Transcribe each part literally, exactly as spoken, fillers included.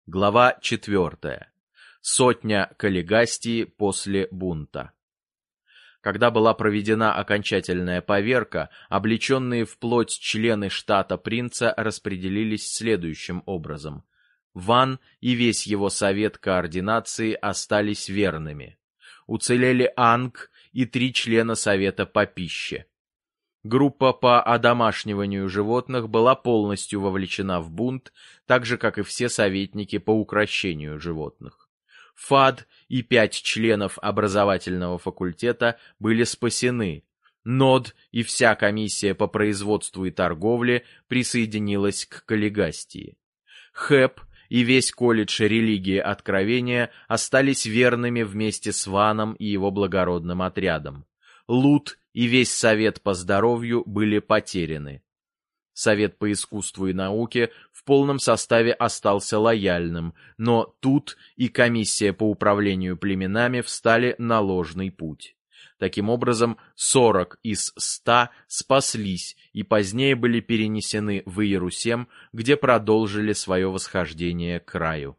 Глава четвертая. Сотня Каллигастии после бунта. Когда была проведена окончательная поверка, облеченные вплоть члены штата принца распределились следующим образом. Ван и весь его совет координации остались верными. Уцелели Анг и три члена совета по пище. Группа по одомашниванию животных была полностью вовлечена в бунт, так же, как и все советники по укрощению животных. Фад и пять членов образовательного факультета были спасены. Нод и вся комиссия по производству и торговле присоединилась к Каллигастии. Хэп и весь колледж религии откровения остались верными вместе с Ваном и его благородным отрядом. Лут и весь совет по здоровью были потеряны. Совет по искусству и науке в полном составе остался лояльным, но тут и комиссия по управлению племенами встали на ложный путь. Таким образом, сорок из ста спаслись и позднее были перенесены в Иерусалим, где продолжили свое восхождение к раю.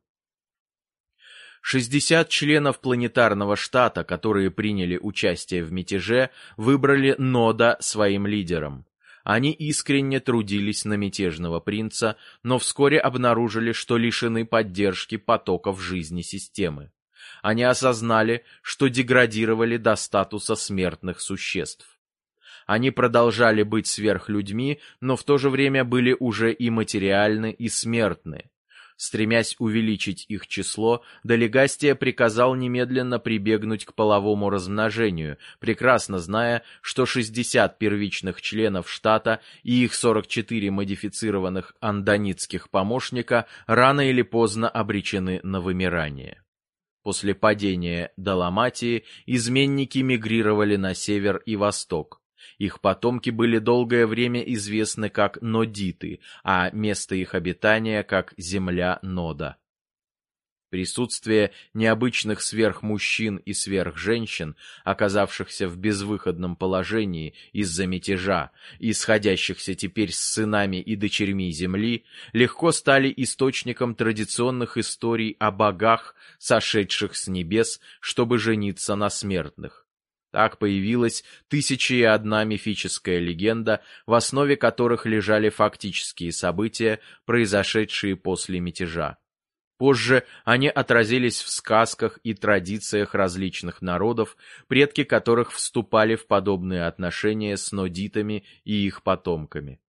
шестьдесят членов планетарного штата, которые приняли участие в мятеже, выбрали Нода своим лидером. Они искренне трудились на мятежного принца, но вскоре обнаружили, что лишены поддержки потоков жизни системы. Они осознали, что деградировали до статуса смертных существ. Они продолжали быть сверхлюдьми, но в то же время были уже и материальны, и смертны. Стремясь увеличить их число, Далигастия приказал немедленно прибегнуть к половому размножению, прекрасно зная, что шестьдесят первичных членов штата и их сорок четыре модифицированных андонитских помощника рано или поздно обречены на вымирание. После падения Даламатии изменники мигрировали на север и восток. Их потомки были долгое время известны как нодиты, а место их обитания как земля Нода. Присутствие необычных сверхмужчин и сверхженщин, оказавшихся в безвыходном положении из-за мятежа и сходящихся теперь с сынами и дочерьми земли, легко стали источником традиционных историй о богах, сошедших с небес, чтобы жениться на смертных. Так появилась тысяча и одна мифическая легенда, в основе которых лежали фактические события, произошедшие после мятежа. Позже они отразились в сказках и традициях различных народов, предки которых вступали в подобные отношения с нодитами и их потомками.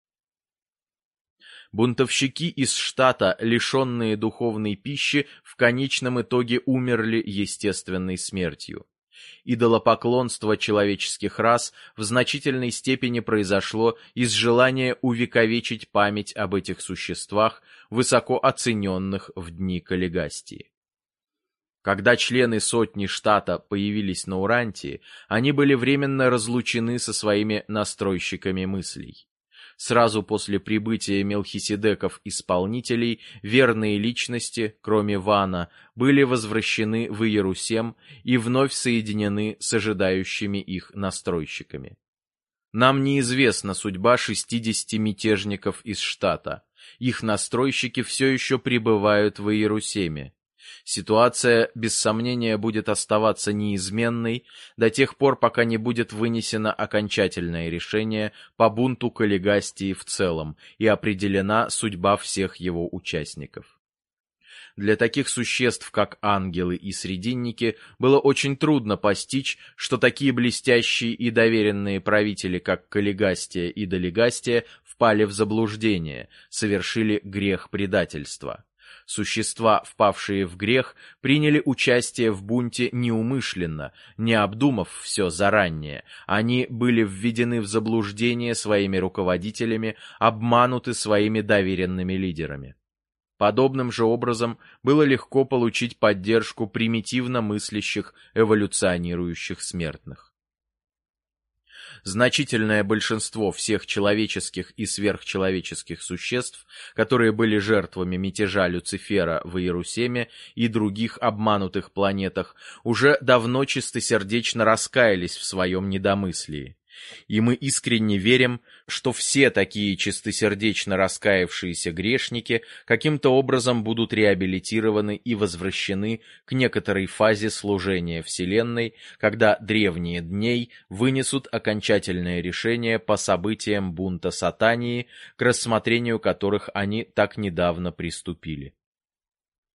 Бунтовщики из штата, лишенные духовной пищи, в конечном итоге умерли естественной смертью. Идолопоклонство человеческих рас в значительной степени произошло из желания увековечить память об этих существах, высоко оцененных в дни Каллигастии. Когда члены сотни штата появились на Урантии, они были временно разлучены со своими настройщиками мыслей. Сразу после прибытия Мелхиседеков-исполнителей верные личности, кроме Вана, были возвращены в Иерусалим и вновь соединены с ожидающими их настройщиками. Нам неизвестна судьба шестидесяти мятежников из штата. Их настройщики все еще пребывают в Иерусалиме. Ситуация, без сомнения, будет оставаться неизменной до тех пор, пока не будет вынесено окончательное решение по бунту Каллигастии в целом и определена судьба всех его участников. Для таких существ, как ангелы и срединники, было очень трудно постичь, что такие блестящие и доверенные правители, как Каллигастия и Далигастия, впали в заблуждение, совершили грех предательства. Существа, впавшие в грех, приняли участие в бунте неумышленно, не обдумав все заранее. Они были введены в заблуждение своими руководителями, обмануты своими доверенными лидерами. Подобным же образом было легко получить поддержку примитивно мыслящих, эволюционирующих смертных. Значительное большинство всех человеческих и сверхчеловеческих существ, которые были жертвами мятежа Люцифера в Иерусалиме и других обманутых планетах, уже давно чистосердечно раскаялись в своем недомыслии. И мы искренне верим, что все такие чистосердечно раскаявшиеся грешники каким-то образом будут реабилитированы и возвращены к некоторой фазе служения Вселенной, когда древние дней вынесут окончательное решение по событиям бунта Сатании, к рассмотрению которых они так недавно приступили.